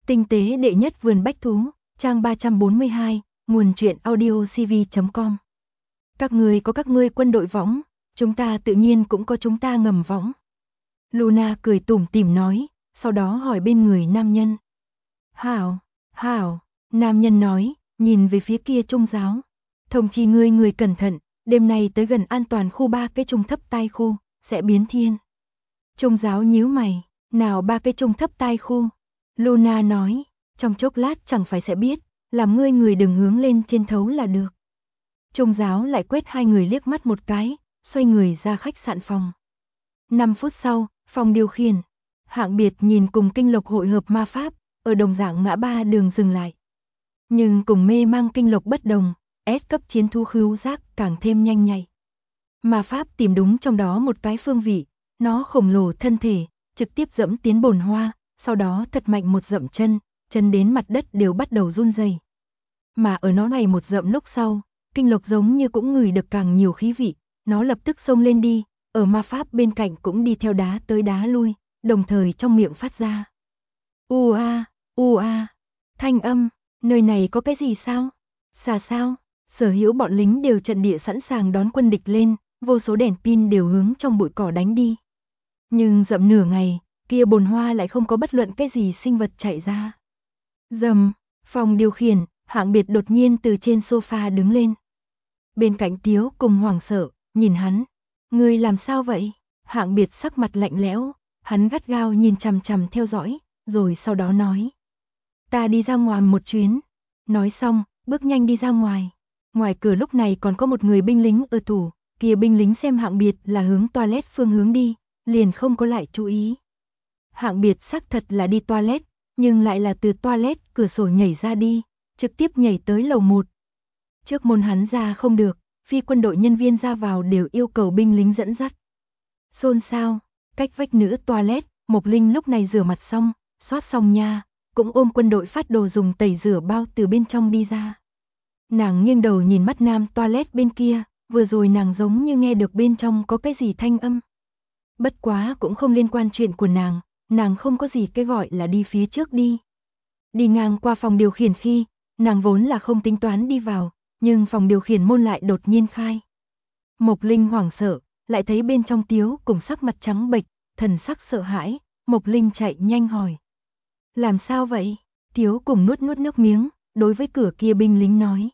Tinh tế đệ nhất vườn bách thú, trang 342, nguồn truyện audiocv.com. Các ngươi có các ngươi quân đội võng, chúng ta tự nhiên cũng có chúng ta ngầm võng. Luna cười tủm tỉm nói, sau đó hỏi bên người nam nhân. Hảo, nam nhân nói, nhìn về phía kia trung giáo. Thông chi người cẩn thận, đêm nay tới gần an toàn khu 3 cái trung thấp tai khu, sẽ biến thiên. Trung giáo nhíu mày, nào 3 cái trung thấp tai khu? Luna nói, trong chốc lát chẳng phải sẽ biết, làm người đừng hướng lên trên thấu là được. Trung giáo lại quét hai người liếc mắt một cái, xoay người ra khách sạn phòng. 5 phút sau, phòng điều khiển, Hạng Biệt nhìn cùng Kinh Lộc hội hợp ma pháp, ở đồng dạng ngã ba đường dừng lại. Nhưng cùng mê mang Kinh Lộc bất đồng, S cấp chiến thú khứu giác càng thêm nhanh nhạy. Ma pháp tìm đúng trong đó một cái phương vị, nó khổng lồ thân thể, trực tiếp dẫm tiến bồn hoa, sau đó thật mạnh một dậm chân đến mặt đất đều bắt đầu run rẩy. Mà ở nó này một dậm lúc sau, Kinh Lộc giống như cũng ngửi được càng nhiều khí vị, nó lập tức xông lên đi, ở ma pháp bên cạnh cũng đi theo đá tới đá lui, đồng thời trong miệng phát ra. U a, thanh âm, nơi này có cái gì sao? Xà sao? Sở hữu bọn lính đều trận địa sẵn sàng đón quân địch lên, vô số đèn pin đều hướng trong bụi cỏ đánh đi. Nhưng dậm nửa ngày, kia bồn hoa lại không có bất luận cái gì sinh vật chạy ra. Rầm, phòng điều khiển, Hạng Biệt đột nhiên từ trên sofa đứng lên. Bên cạnh Tiếu cùng hoảng sợ, nhìn hắn. Ngươi làm sao vậy? Hạng Biệt sắc mặt lạnh lẽo, hắn gắt gao nhìn chằm chằm theo dõi, rồi sau đó nói. Ta đi ra ngoài một chuyến. Nói xong, bước nhanh đi ra ngoài. Ngoài cửa lúc này còn có một người binh lính ở thủ, kia binh lính xem Hạng Biệt là hướng toilet phương hướng đi, liền không có lại chú ý. Hạng Biệt xác thật là đi toilet, nhưng lại là từ toilet cửa sổ nhảy ra đi, trực tiếp nhảy tới lầu 1. Trước môn hắn ra không được, phi quân đội nhân viên ra vào đều yêu cầu binh lính dẫn dắt. Xôn xao, cách vách nữ toilet, Mộc Linh lúc này rửa mặt xong, xoát xong nha, cũng ôm quân đội phát đồ dùng tẩy rửa bao từ bên trong đi ra. Nàng nghiêng đầu nhìn mắt nam toilet bên kia, vừa rồi nàng giống như nghe được bên trong có cái gì thanh âm. Bất quá cũng không liên quan chuyện của nàng không có gì cái gọi là đi phía trước đi. Đi ngang qua phòng điều khiển khi, nàng vốn là không tính toán đi vào, nhưng phòng điều khiển môn lại đột nhiên khai. Mộc Linh hoảng sợ, lại thấy bên trong Tiếu cùng sắc mặt trắng bệch, thần sắc sợ hãi, Mộc Linh chạy nhanh hỏi. Làm sao vậy? Tiếu cùng nuốt nước miếng, đối với cửa kia binh lính nói.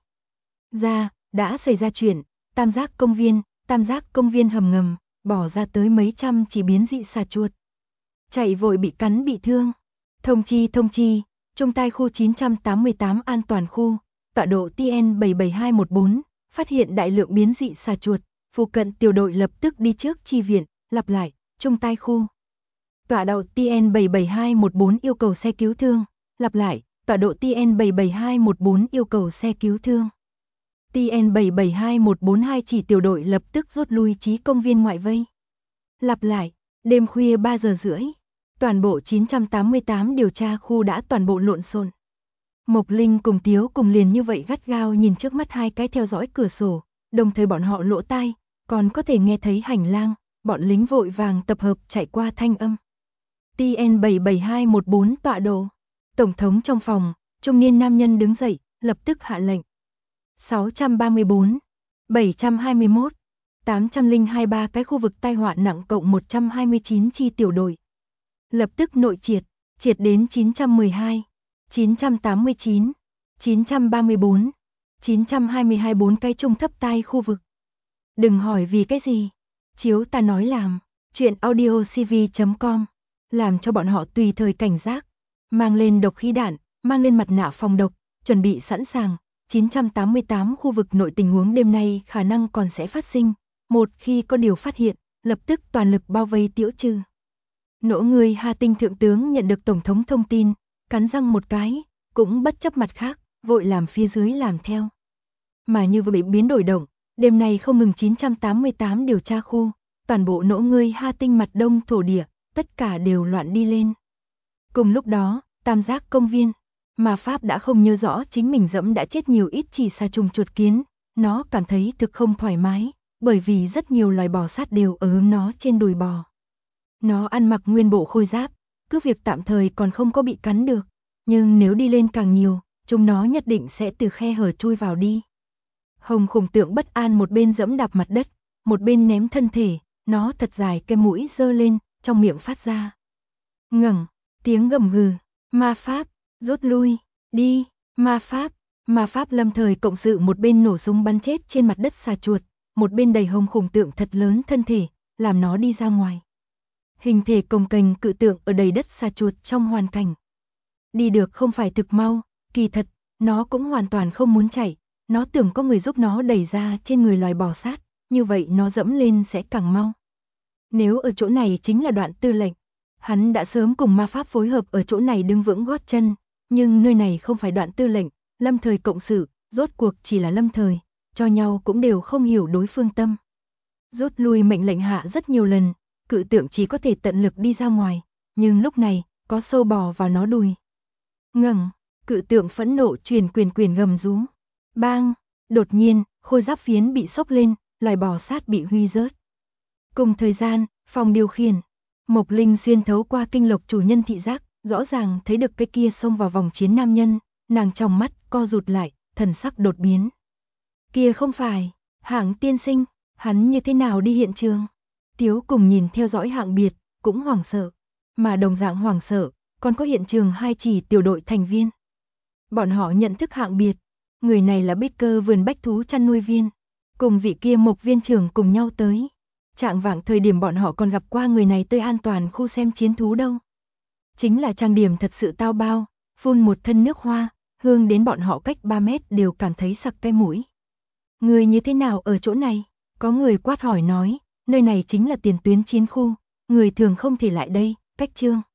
Đã xảy ra chuyện, Tam giác công viên hầm ngầm, bỏ ra tới mấy trăm chỉ biến dị xà chuột. Chạy vội bị cắn bị thương. Thông chi, trung tai khu 988 an toàn khu, tọa độ TN 77214, phát hiện đại lượng biến dị xà chuột, phụ cận tiểu đội lập tức đi trước chi viện, lặp lại, trung tai khu. Tọa độ TN 77214 yêu cầu xe cứu thương, lặp lại, tọa độ TN 77214 yêu cầu xe cứu thương. TN 772142 chỉ tiểu đội lập tức rút lui chí công viên ngoại vây. Lặp lại, đêm khuya 3 giờ rưỡi, toàn bộ 988 điều tra khu đã toàn bộ lộn xộn. Mộc Linh cùng Tiếu cùng liền như vậy gắt gao nhìn trước mắt hai cái theo dõi cửa sổ, đồng thời bọn họ lỗ tai, còn có thể nghe thấy hành lang, bọn lính vội vàng tập hợp chạy qua thanh âm. TN 77214 tọa độ. Tổng thống trong phòng, trung niên nam nhân đứng dậy, lập tức hạ lệnh. 634, 721, 802 cái khu vực tai họa nặng cộng 129 chi tiểu đội. Lập tức nội triệt đến 912, 989, 934, 922 4 cái trung thấp tai khu vực. Đừng hỏi vì cái gì, chiếu ta nói làm, chuyện audiocv.com, làm cho bọn họ tùy thời cảnh giác, mang lên độc khí đạn, mang lên mặt nạ phòng độc, chuẩn bị sẵn sàng. 988 khu vực nội tình huống đêm nay khả năng còn sẽ phát sinh. Một khi có điều phát hiện, lập tức toàn lực bao vây Tiễu Trừ. Nỗ người Hà Tinh thượng tướng nhận được tổng thống thông tin, cắn răng một cái, cũng bất chấp mặt khác, vội làm phía dưới làm theo. Mà như vừa bị biến đổi động, đêm nay không ngừng 988 điều tra khu, toàn bộ nỗ người Hà Tinh mặt đông thổ địa, tất cả đều loạn đi lên. Cùng lúc đó, Tam giác công viên, mà Pháp đã không nhớ rõ chính mình dẫm đã chết nhiều ít chỉ xà trùng chuột kiến, nó cảm thấy thực không thoải mái, bởi vì rất nhiều loài bò sát đều ở hướng nó trên đùi bò. Nó ăn mặc nguyên bộ khôi giáp, cứ việc tạm thời còn không có bị cắn được, Nhưng nếu đi lên càng nhiều, chúng nó nhất định sẽ từ khe hở chui vào đi. Hồng khủng tượng bất an một bên giẫm đạp mặt đất, một bên ném thân thể, nó thật dài cái mũi giơ lên, trong miệng phát ra ngẩng tiếng gầm gừ, ma pháp, rút lui, đi, ma pháp lâm thời cộng sự một bên nổ súng bắn chết trên mặt đất xà chuột, một bên đẩy hồng khủng tượng thật lớn thân thể, làm nó đi ra ngoài. Hình thể cồng kềnh cự tượng ở đầy đất xà chuột trong hoàn cảnh đi được không phải thực mau, kỳ thật, nó cũng hoàn toàn không muốn chạy, nó tưởng có người giúp nó đẩy ra trên người loài bò sát, như vậy nó dẫm lên sẽ càng mau. Nếu ở chỗ này chính là Đoạn Tư lệnh, hắn đã sớm cùng ma pháp phối hợp ở chỗ này đứng vững gót chân, nhưng nơi này không phải Đoạn Tư lệnh, lâm thời cộng sự, rốt cuộc chỉ là lâm thời, cho nhau cũng đều không hiểu đối phương tâm. Rút lui mệnh lệnh hạ rất nhiều lần, cự tượng chỉ có thể tận lực đi ra ngoài, nhưng lúc này, có sâu bò vào nó đùi. Ngẩng, cự tượng phẫn nộ truyền quyền gầm rú. Bang, đột nhiên, khôi giáp phiến bị xốc lên, loài bò sát bị huy rớt. Cùng thời gian, phòng điều khiển, Mộc Linh xuyên thấu qua kinh lộc chủ nhân thị giác, rõ ràng thấy được cái kia xông vào vòng chiến nam nhân, nàng trong mắt co rụt lại, thần sắc đột biến. Kia không phải, Hạng tiên sinh, hắn như thế nào đi hiện trường? Tiếu cùng nhìn theo dõi Hạng Biệt, cũng hoảng sợ, mà đồng dạng hoảng sợ, còn có hiện trường hai chỉ tiểu đội thành viên. Bọn họ nhận thức Hạng Biệt, người này là Baker vườn bách thú chăn nuôi viên, cùng vị kia Mộc viên trưởng cùng nhau tới. Trạng vạng thời điểm bọn họ còn gặp qua người này tới an toàn khu xem chiến thú đâu. Chính là trang điểm thật sự tao bao, phun một thân nước hoa, hương đến bọn họ cách 3 mét đều cảm thấy sặc cái mũi. Người như thế nào ở chỗ này? Có người quát hỏi nói, nơi này chính là tiền tuyến chiến khu, người thường không thể lại đây, cách chương.